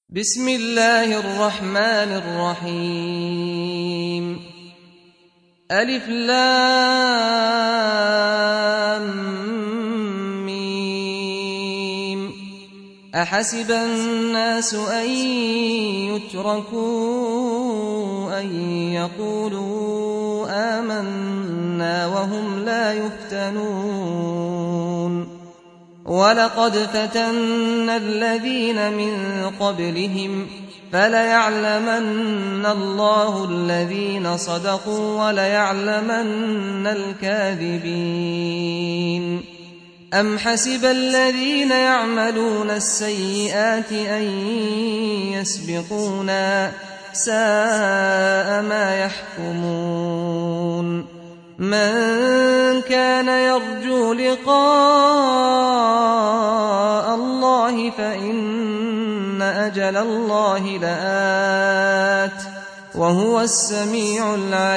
بسم الله الرحمن الرحيم ألف لام ميم أحسب الناس أن يتركوا أن يقولوا آمنا وهم لا يفتنون ولقد فتنا الذين من قبلهم فليعلمن الله الذين صدقوا وليعلمن الكاذبين أم حسب الذين يعملون السيئات أن يسبقونا ساء ما يحكمون من كان يرجو لقاء الله فإن أجل الله لآت وهو السميع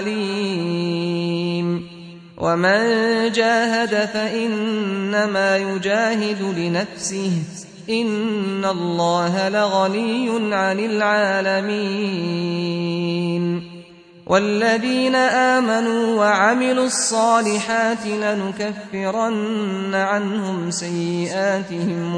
العليم ومن جاهد فإنما يجاهد لنفسه إن الله لغني عن العالمين والذين آمنوا وعملوا الصالحات لنكفرن عنهم سيئاتهم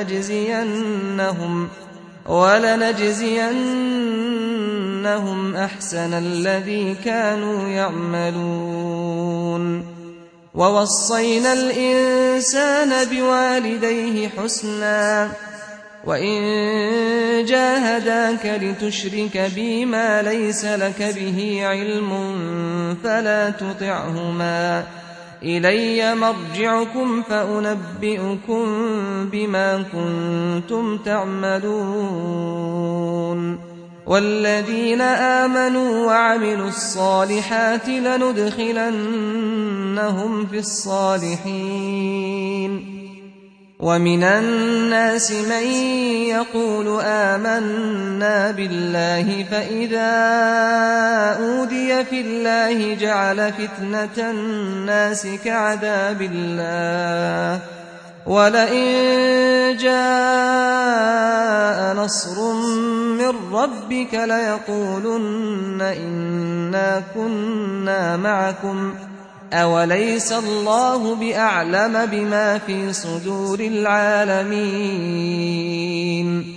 ولنجزينهم أحسن الذي كانوا يعملون ووصينا الإنسان بوالديه حسنا وإن جاهداك لتشرك بي ما ليس لك به علم فلا تطعهما إلي مرجعكم فأنبئكم بما كنتم تعملون والذين آمنوا وعملوا الصالحات لندخلنهم في الصالحين ومن الناس من يقول آمنا بالله فإذا أوذي في الله جعل فتنة الناس كعذاب الله ولئن جاء نصر من ربك ليقولن إنا كنا معكم أوليس الله بأعلم بما في صدور العالمين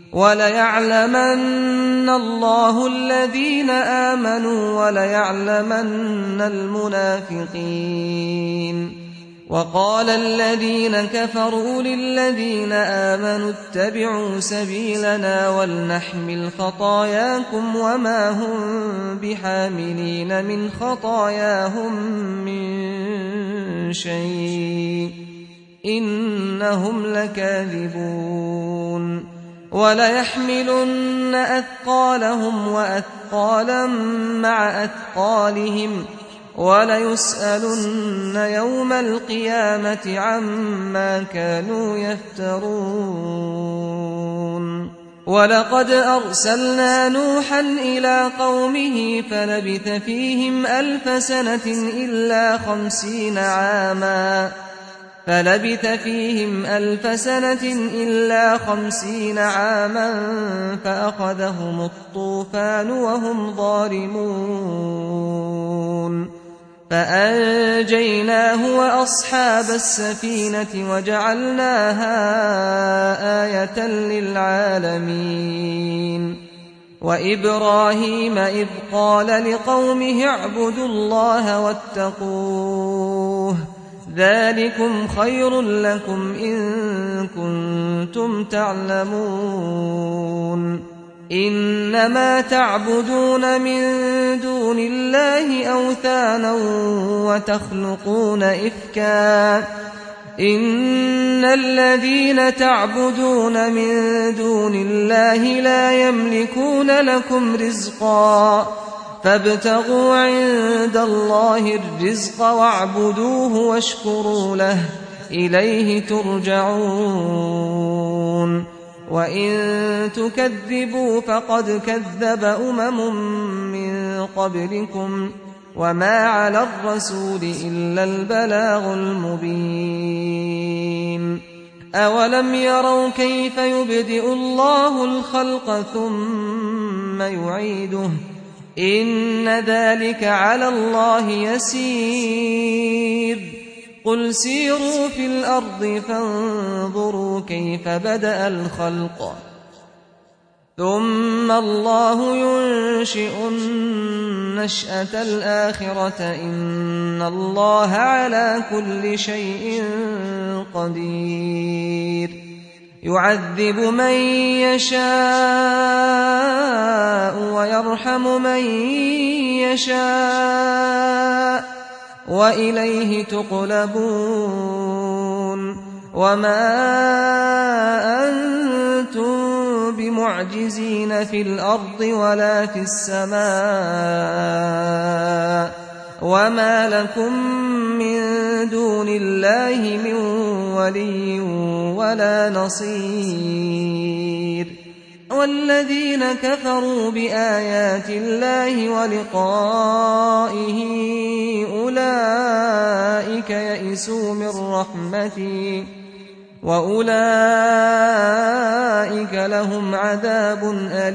وليعلمن الله الذين آمنوا وليعلمن المنافقين وقال الذين كفروا للذين آمنوا اتبعوا سبيلنا ولنحمل خطاياكم وما هم بحاملين من خطاياهم من شيء إنهم لكاذبون وليحملن أثقالهم وأثقالا مع أثقالهم وليسألن يوم القيامة عما كانوا يفترون ولقد أرسلنا نوحا إلى قومه فلبث فيهم 1000 سنة إلا 50 عاما فأخذهم الطوفان وهم ظالمون فأنجيناه وأصحاب السفينة وجعلناها آية للعالمين وإبراهيم إذ قال لقومه اعبدوا الله واتقوه ذلكم خير لكم إن كنتم تعلمون إنما تعبدون من دون الله أوثانا وتخلقون إفكا إن الذين تعبدون من دون الله لا يملكون لكم رزقا فابتغوا عند الله الرزق واعبدوه واشكروا له إليه ترجعون وإن تكذبوا فقد كذب من قبلكم وما على الرسول إلا البلاغ المبين أولم يروا كيف يبدئ الله الخلق ثم يعيده إن ذلك على الله يسير قل سيروا في الأرض فانظروا كيف بدأ الخلق ثم الله ينشئ النشأة الآخرة إن الله على كل شيء قدير يعذب من يشاء ويرحم من يشاء وإليه تقلبون وما أنتم بمعجزين في الأرض ولا في السماء وما لكم من دون الله من ولي ولا نصير والذين كفروا بآيات الله ولقائه أولئك يئسوا من رحمتي وأولئك لهم عذاب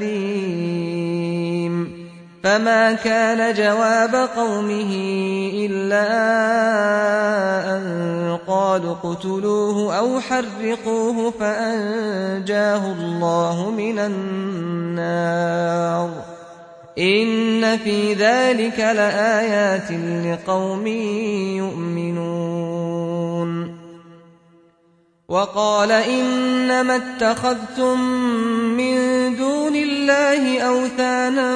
أليم فما كان جواب قومه إلا أن قالوا اقتلوه أو حرقوه فأنجاه الله من النار إن في ذلك لآيات لقوم يؤمنون وقال إنما اتخذتم من دون الله أوثانا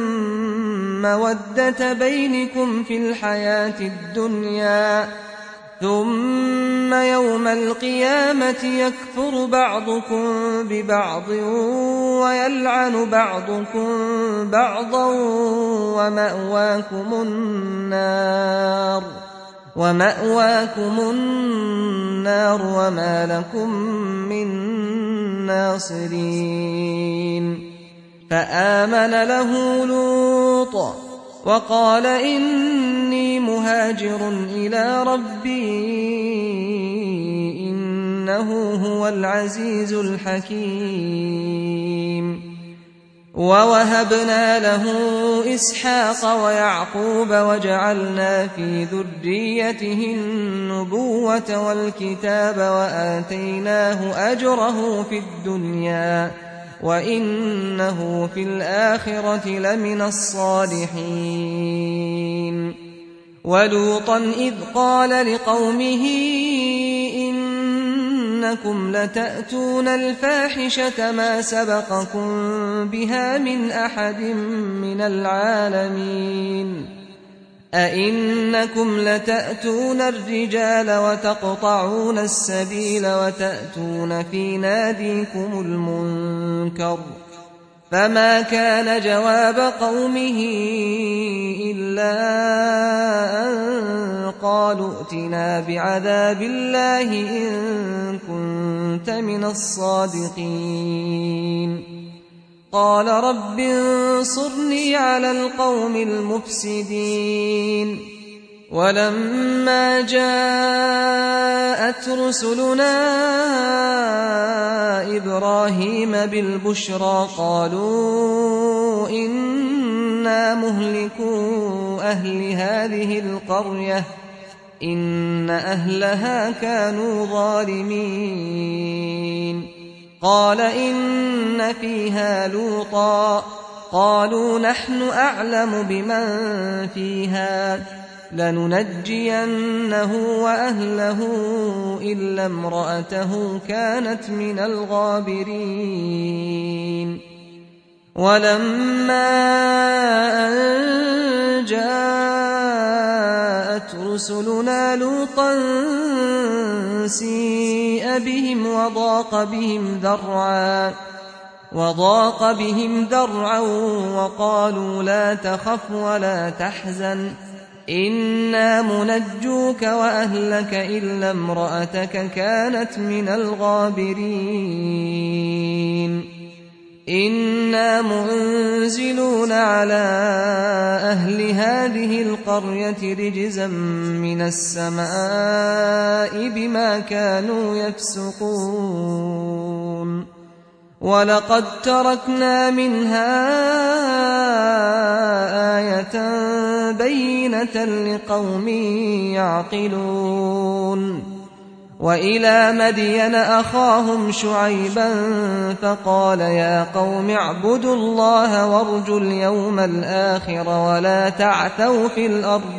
مودة بينكم في الحياة الدنيا ثم يوم القيامة يكفر بعضكم ببعض ويلعن بعضكم بعضا ومأواكم النار وما لكم من ناصرين فآمن له لوط وقال إني مهاجر إلى ربي إنه هو العزيز الحكيم ووهبنا له إسحاق ويعقوب وجعلنا في ذريته النبوة والكتاب وآتيناه أجره في الدنيا وإنه في الآخرة لمن الصالحين ولوطا إذ قال لقومه إنكم لتأتون الفاحشة ما سبقكم بها من أحد من العالمين أئنكم لتأتون الرجال وتقطعون السبيل وتأتون في ناديكم المنكر فما كان جواب قومه إلا أن قالوا ائتنا بعذاب الله إن كنت من الصادقين قال رب انصرني على القوم المفسدين ولما جاءت رسلنا إبراهيم بالبشرى قالوا إنا مهلكو أهل هذه القرية إن أهلها كانوا ظالمين قال إن فيها لوطا قالوا نحن أعلم بمن فيها لننجينه وأهله إلا امرأته كانت من الغابرين ولما أن جاءت رسلنا لوطا سيء بهم وضاق بهم ذرعا وقالوا لا تخف ولا تحزن إنا منجوك وأهلك إلا امرأتك كانت من الغابرين إنا منزلون على أهل هذه القرية رجزا من السماء بما كانوا يفسقون ولقد تركنا منها آية بينة لقوم يعقلون وإلى مدين أخاهم شعيبا فقال يا قوم اعبدوا الله وارجوا اليوم الآخر ولا تعثوا في الأرض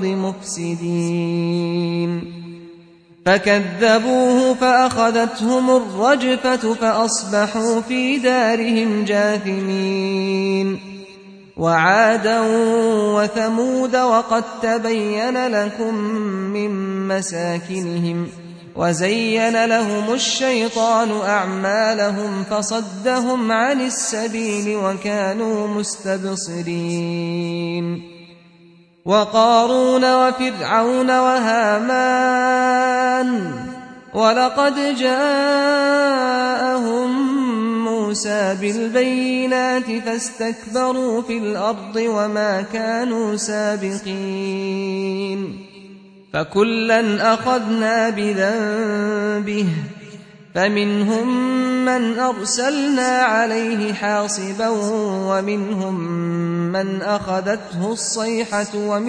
مفسدين فكذبوه فأخذتهم الرجفة فأصبحوا في دارهم جاثمين وعادا وثمود وقد تبين لكم من مساكنهم وزين لهم الشيطان أعمالهم فصدهم عن السبيل وكانوا مستبصرين وقارون وفرعون وهامان ولقد جاءهم موسى بالبينات فاستكبروا في الأرض وما كانوا سابقين فكلا أخذنا بذنبه فمنهم من أرسلنا عليه حاصبا ومنهم من أخذته الصيحة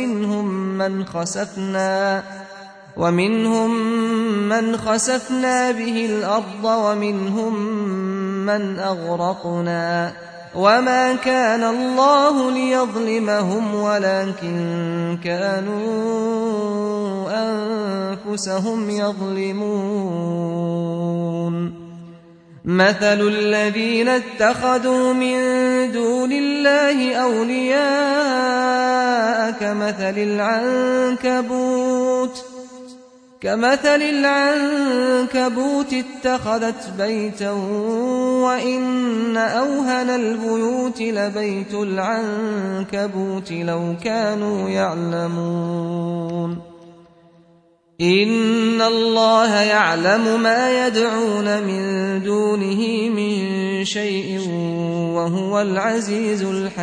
ومنهم من خسفنا به الأرض ومنهم من أغرقنا وما كان الله ليظلمهم ولكن كانوا أنفسهم يظلمون مثل الذين اتخذوا من دون الله أولياء كمثل العنكبوت اتخذت بيتا وإن أوهن البيوت لبيت العنكبوت لو كانوا يعلمون إن الله يعلم ما يدعون من دونه من شيء وهو العزيز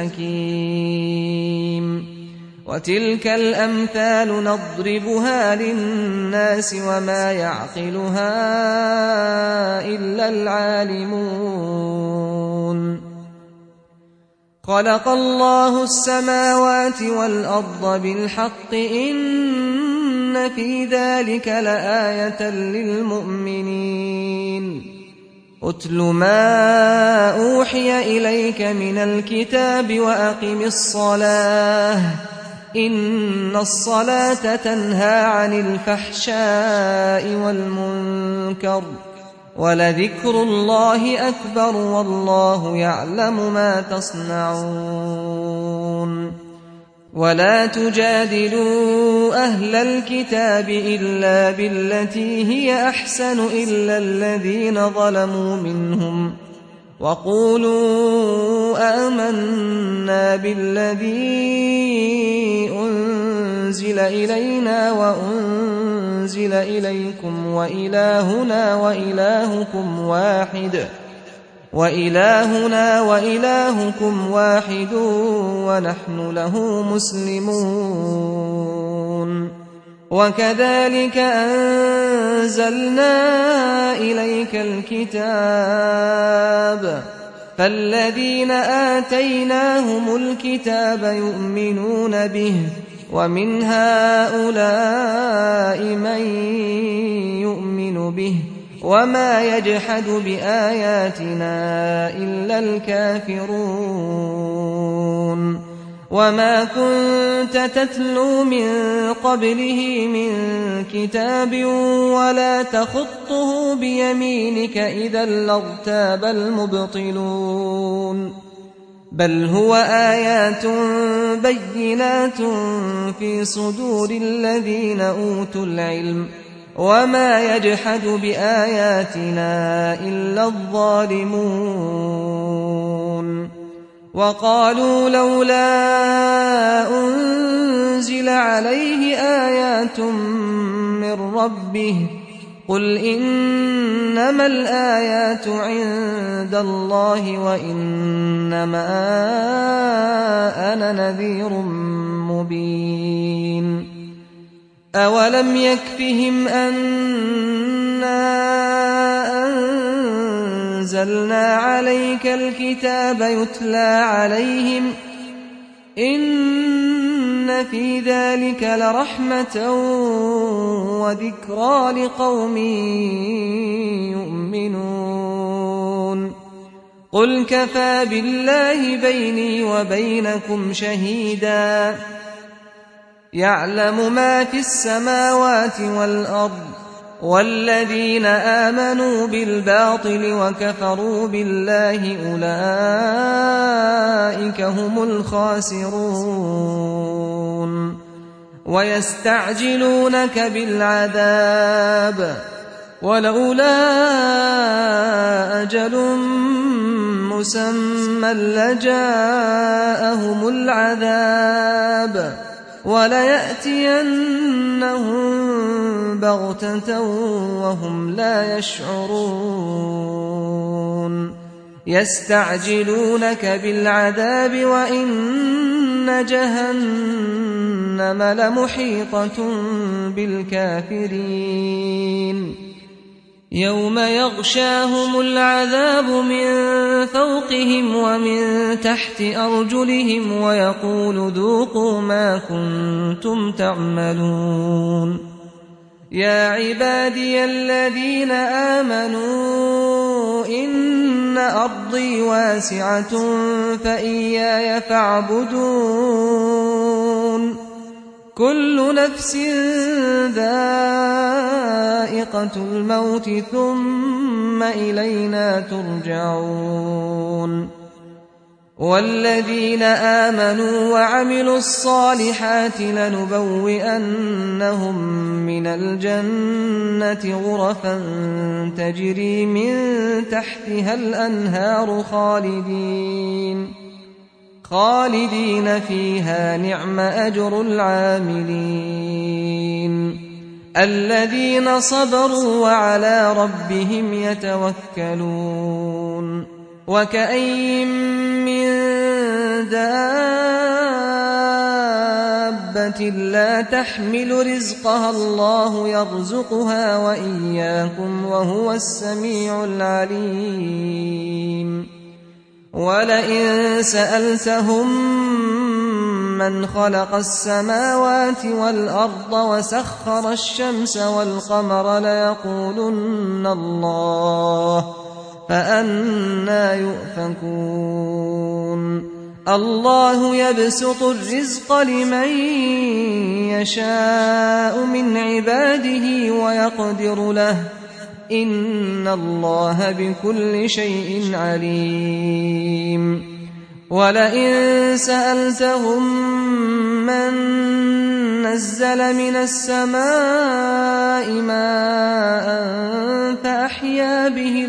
الحكيم وتلك الأمثال نضربها للناس وما يعقلها إلا العالمون خلق الله السماوات والأرض بالحق إن في ذلك لآية للمؤمنين أتل ما أوحي إليك من الكتاب وأقم الصلاة إن الصلاة تنهى عن الفحشاء والمنكر ولذكر الله أكبر والله يعلم ما تصنعون ولا تجادلوا أهل الكتاب إلا بالتي هي أحسن إلا الذين ظلموا منهم وقولوا آمنا بالذي أنزل إلينا وأنزل إليكم وإلهنا وإلهكم واحد ونحن له مسلمون وكذلك أنزلنا إليك الكتاب فالذين آتيناهم الكتاب يؤمنون به ومن هؤلاء من يؤمن به وما يجحد بآياتنا إلا الكافرون وما كنت تتلو من قبله من كتاب ولا تخطه بيمينك إذا لارتاب المبطلون بل هو آيات بينات في صدور الذين أوتوا العلم وما يجحد بآياتنا إلا الظالمون وقالوا لولا أنزل عليه آيات من ربه قل إنما الآيات عند عند الله وإنما أنا نذير مبين أولم يكفهم أنا أنزلنا عليك الكتاب يتلى عليهم إن في ذلك لرحمة وذكرى لقوم يؤمنون قل كفى بالله بيني وبينكم شهيدا يعلم ما في السماوات والأرض والذين آمنوا بالباطل وكفروا بالله أولئك هم الخاسرون ويستعجلونك بالعذاب ولولا أجل مسمى لجاءهم العذاب وليأتينهم بغتة وهم لا يشعرون يستعجلونك بالعذاب وإن جهنم لمحيطة بالكافرين يوم يغشاهم العذاب من فوقهم ومن تحت أرجلهم ويقول ذوقوا ما كنتم تعملون يا عبادي الذين آمنوا إن أرضي واسعة فإياي فاعبدون كل نفس ذائقة الموت ثم إلينا ترجعون والذين آمنوا وعملوا الصالحات لنبوئنهم من الجنة غرفا تجري من تحتها الأنهار خالدين فيها نعم أجر العاملين الذين صبروا وعلى ربهم يتوكلون وكأين من دابة لا تحمل رزقها الله يرزقها وإياكم وهو السميع العليم ولئن سألتهم من خلق السماوات والأرض وسخر الشمس والقمر ليقولن الله فأنى يؤفكون الله يبسط الرزق لمن يشاء من عباده ويقدر له إن الله بكل شيء عليم ولئن سألتهم من نزل من السماء ماء فأحيا به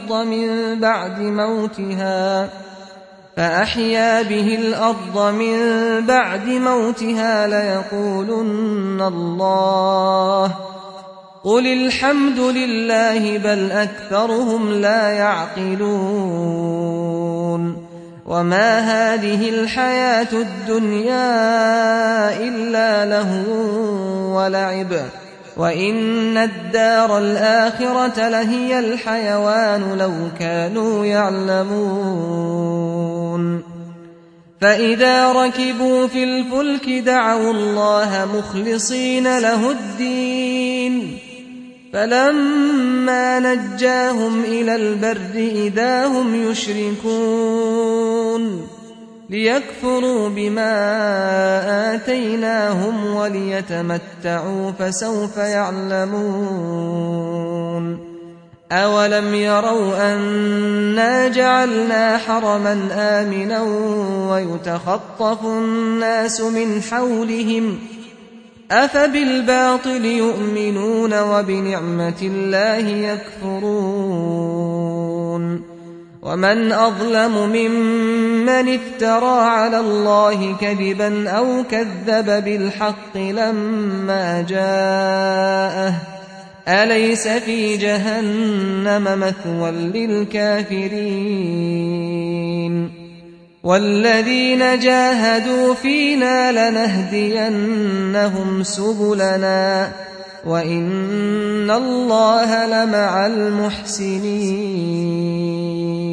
الأرض من بعد موتها ليقولن الله قل الحمد لله بل أكثرهم لا يعقلون وما هذه الحياة الدنيا إلا لهو ولعب وإن الدار الآخرة لهي الحيوان لو كانوا يعلمون فإذا ركبوا في الفلك دعوا الله مخلصين له الدين فلما نجاهم إلى البر إذا هم يشركون ليكفروا بما آتيناهم وليتمتعوا فسوف يعلمون أولم يروا أنا جعلنا حرما آمنا ويتخطف الناس من حولهم أفبالباطل يؤمنون وبنعمة الله يكفرون ومن أظلم ممن افترى على الله كذبا أو كذب بالحق لما جاءه أليس في جهنم مثوى للكافرين والذين جاهدوا فينا لنهدينهم سبلنا وإن الله لمع المحسنين